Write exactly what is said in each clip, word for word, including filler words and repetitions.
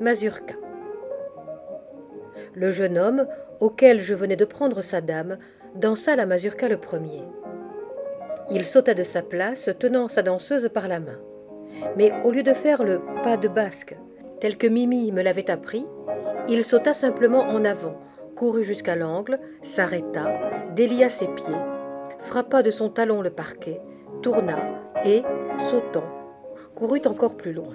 Mazurka. Le jeune homme, auquel je venais de prendre sa dame, dansa la mazurka le premier. Il sauta de sa place, tenant sa danseuse par la main. Mais au lieu de faire le pas de basque, tel que Mimi me l'avait appris, il sauta simplement en avant, courut jusqu'à l'angle, s'arrêta, délia ses pieds, frappa de son talon le parquet, tourna et, sautant, courut encore plus loin.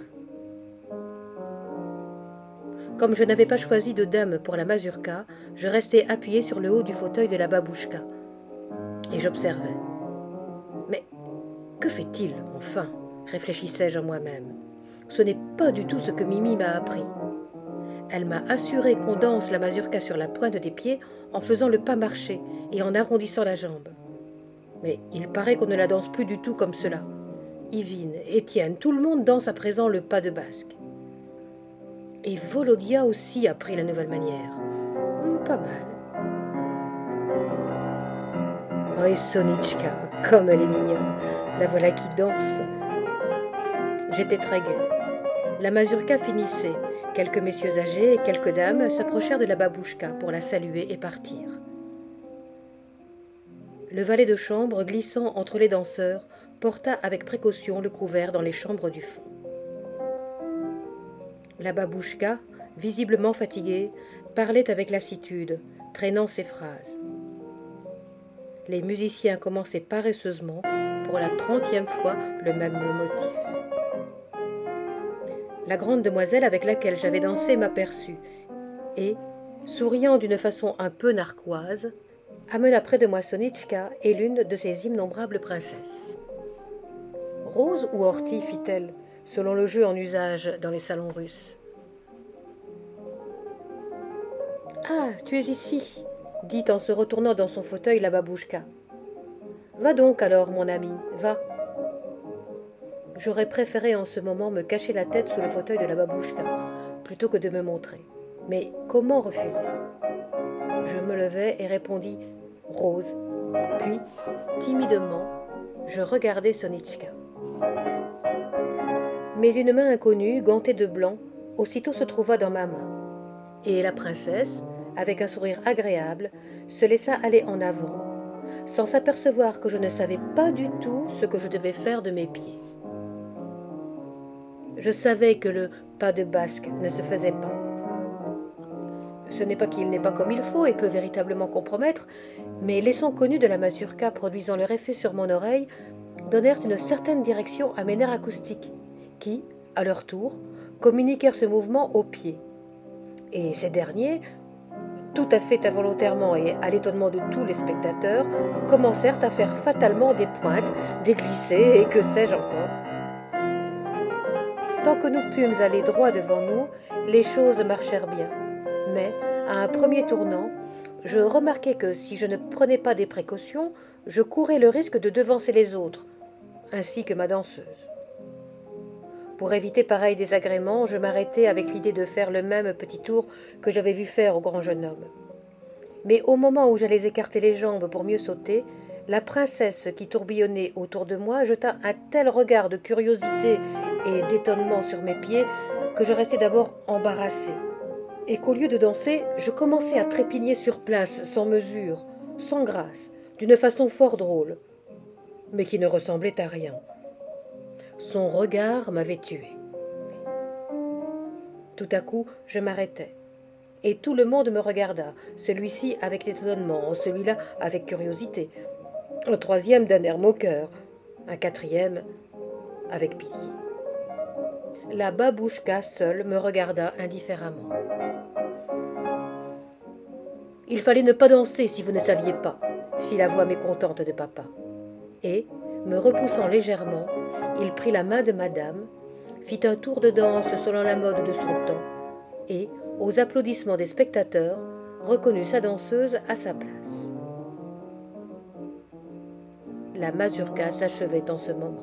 Comme je n'avais pas choisi de dame pour la mazurka, je restai appuyé sur le haut du fauteuil de la babouchka. Et j'observais. Mais que fait-il, enfin, réfléchissais-je en moi-même. Ce n'est pas du tout ce que Mimi m'a appris. Elle m'a assuré qu'on danse la mazurka sur la pointe des pieds en faisant le pas marché et en arrondissant la jambe. Mais il paraît qu'on ne la danse plus du tout comme cela. Yvine, Étienne, tout le monde danse à présent le pas de basque. Et Volodia aussi a pris la nouvelle manière. Hum, pas mal. Oh, et Sonitchka, comme elle est mignonne. La voilà qui danse. J'étais très gaie. La mazurka finissait. Quelques messieurs âgés et quelques dames s'approchèrent de la babouchka pour la saluer et partir. Le valet de chambre, glissant entre les danseurs, porta avec précaution le couvert dans les chambres du fond. La babouchka, visiblement fatiguée, parlait avec lassitude, traînant ses phrases. Les musiciens commençaient paresseusement, pour la trentième fois, le même motif. La grande demoiselle avec laquelle j'avais dansé m'aperçut et, souriant d'une façon un peu narquoise, amena près de moi Sonitchka et l'une de ses innombrables princesses. « Rose ou Horty » fit-elle, selon le jeu en usage dans les salons russes. « Ah, tu es ici » dit en se retournant dans son fauteuil la babouchka. « Va donc alors, mon ami, va. » J'aurais préféré en ce moment me cacher la tête sous le fauteuil de la babouchka, plutôt que de me montrer. Mais comment refuser? Je me levai et répondis « Rose ». Puis, timidement, je regardai Sonitchka. Mais une main inconnue, gantée de blanc, aussitôt se trouva dans ma main. Et la princesse, avec un sourire agréable, se laissa aller en avant, sans s'apercevoir que je ne savais pas du tout ce que je devais faire de mes pieds. Je savais que le pas de basque ne se faisait pas. Ce n'est pas qu'il n'est pas comme il faut et peut véritablement compromettre, mais les sons connus de la mazurka produisant leur effet sur mon oreille donnèrent une certaine direction à mes nerfs acoustiques, qui, à leur tour, communiquèrent ce mouvement aux pieds. Et ces derniers, tout à fait involontairement et à l'étonnement de tous les spectateurs, commencèrent à faire fatalement des pointes, des glissés et que sais-je encore. Tant que nous pûmes aller droit devant nous, les choses marchèrent bien. Mais, à un premier tournant, je remarquai que si je ne prenais pas des précautions, je courais le risque de devancer les autres, ainsi que ma danseuse. Pour éviter pareil désagrément, je m'arrêtai avec l'idée de faire le même petit tour que j'avais vu faire au grand jeune homme. Mais au moment où j'allais écarter les jambes pour mieux sauter, la princesse qui tourbillonnait autour de moi jeta un tel regard de curiosité et d'étonnement sur mes pieds que je restai d'abord embarrassée, et qu'au lieu de danser, je commençai à trépigner sur place, sans mesure, sans grâce, d'une façon fort drôle, mais qui ne ressemblait à rien. Son regard m'avait tué. Tout à coup, je m'arrêtai, et tout le monde me regarda, celui-ci avec étonnement, celui-là avec curiosité, un troisième d'un air moqueur, un quatrième avec pitié. La babouchka seule me regarda indifféremment. « Il fallait ne pas danser si vous ne saviez pas », fit la voix mécontente de papa. Et, me repoussant légèrement, il prit la main de madame, fit un tour de danse selon la mode de son temps, et, aux applaudissements des spectateurs, reconnut sa danseuse à sa place. La mazurka s'achevait en ce moment.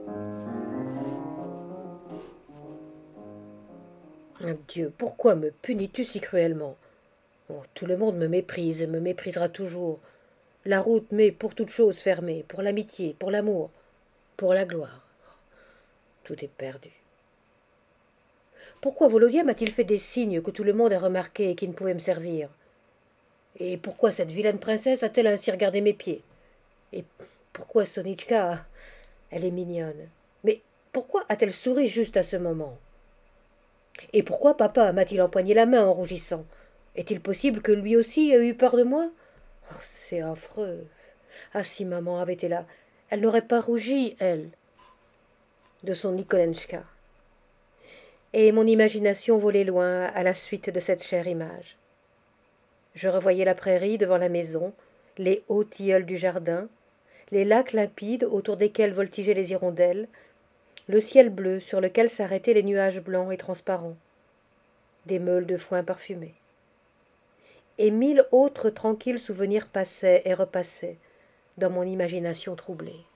Dieu, pourquoi me punis-tu si cruellement? Oh, tout le monde me méprise et me méprisera toujours. La route m'est pour toute chose fermée, pour l'amitié, pour l'amour, pour la gloire. Tout est perdu. Pourquoi Volodya m'a-t-il fait des signes que tout le monde a remarqués et qui ne pouvaient me servir? Et pourquoi cette vilaine princesse a-t-elle ainsi regardé mes pieds? Et pourquoi Sonitchka? Elle est mignonne. Mais pourquoi a-t-elle souri juste à ce moment? Et pourquoi papa m'a-t-il empoigné la main en rougissant? Est-il possible que lui aussi ait eu peur de moi? Oh, c'est affreux. Ah, si maman avait été là, elle n'aurait pas rougi, elle, de son Nikolenchka. Et mon imagination volait loin à la suite de cette chère image. Je revoyais la prairie devant la maison, les hauts tilleuls du jardin, les lacs limpides autour desquels voltigeaient les hirondelles, le ciel bleu sur lequel s'arrêtaient les nuages blancs et transparents, des meules de foin parfumées. Et mille autres tranquilles souvenirs passaient et repassaient dans mon imagination troublée.